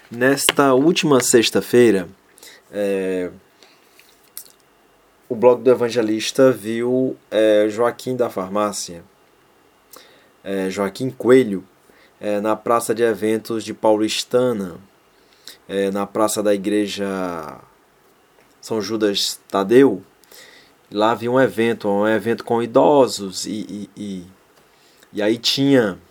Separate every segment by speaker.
Speaker 1: Nesta última sexta-feira, o blog do Evangelista viu Joaquim da Farmácia, Joaquim Coelho, na praça de eventos de Paulistana, na praça da igreja São Judas Tadeu. Lá havia um evento com idosos e aí tinha,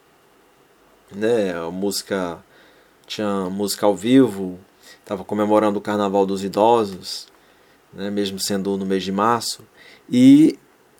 Speaker 1: tinha música ao vivo, estava comemorando o Carnaval dos Idosos, mesmo sendo no mês de março, e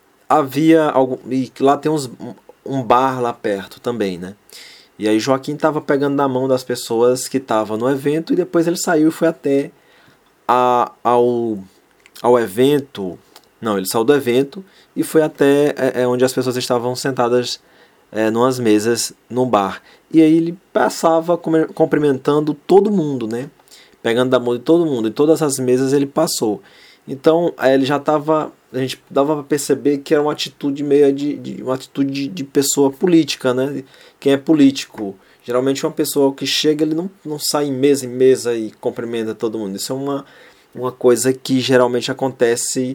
Speaker 1: lá tem um bar lá perto também, E aí Joaquim estava pegando na mão das pessoas que estavam no evento, e depois ele saiu e foi até ao evento. Não, ele saiu do evento e foi até onde as pessoas estavam sentadas numas mesas num bar. E aí ele passava cumprimentando todo mundo, pegando da mão de todo mundo. Em todas as mesas ele passou. Então ele já estava, a gente dava para perceber que era uma atitude meio uma atitude de pessoa política, Quem é político, geralmente uma pessoa que chega, ele não sai em mesa e cumprimenta todo mundo. Isso é uma coisa que geralmente acontece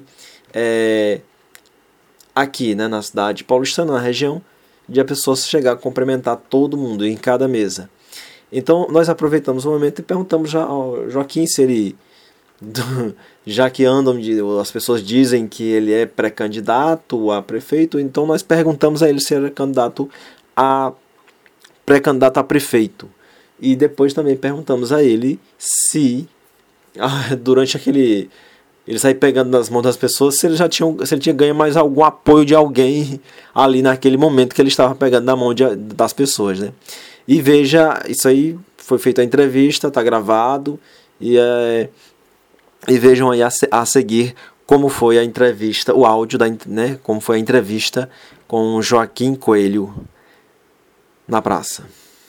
Speaker 1: aqui, na cidade paulistana, na região, de a pessoa chegar a cumprimentar todo mundo em cada mesa. Então nós aproveitamos o momento e perguntamos ao Joaquim se ele, já que as pessoas dizem que ele é pré-candidato a prefeito, então nós perguntamos a ele se era pré-candidato a prefeito. E depois também perguntamos a ele se, durante ele sair pegando nas mãos das pessoas, se ele tinha ganho mais algum apoio de alguém ali naquele momento que ele estava pegando na mão das pessoas, E veja, isso aí foi feita a entrevista, está gravado, e vejam aí a seguir como foi a entrevista, o áudio como foi a entrevista com Joaquim Coelho na praça.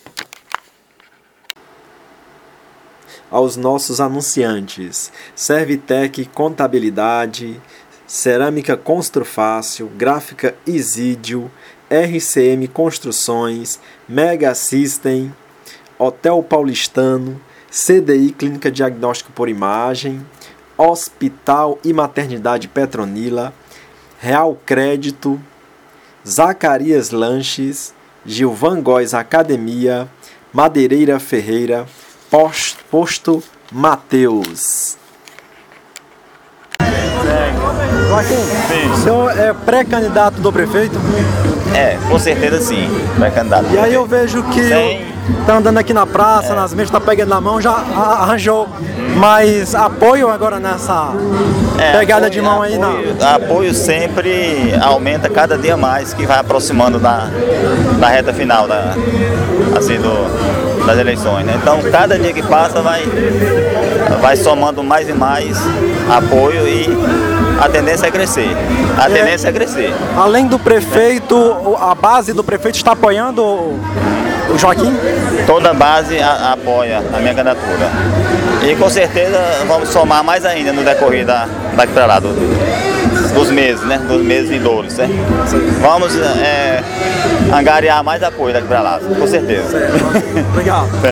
Speaker 1: Aos nossos anunciantes: Servitec Contabilidade, Cerâmica Construfácil, Gráfica Isídio, RCM Construções, Mega System, Hotel Paulistano, CDI Clínica Diagnóstico por Imagem, Hospital e Maternidade Petronila, Real Crédito, Zacarias Lanches, Gilvan Góes Academia, Madeireira Ferreira, Posto Mateus. Joaquim, o senhor é pré-candidato do prefeito?
Speaker 2: Com certeza sim, pré-candidato.
Speaker 1: E aí eu vejo que tá andando aqui na praça, nas mesas, tá pegando na mão, já arranjou mais apoio agora nessa pegada de mão aí?
Speaker 2: Apoio sempre aumenta cada dia mais, que vai aproximando da reta final das eleições, Então cada dia que passa vai somando mais e mais apoio, e a tendência é crescer. Além do prefeito,
Speaker 1: a base do prefeito está apoiando o Joaquim?
Speaker 2: Toda a base apoia a minha candidatura. E com certeza vamos somar mais ainda no decorrer daqui para lá, dos meses, dos meses vindouros, Vamos angariar mais apoio daqui para lá, com certeza.
Speaker 1: Obrigado.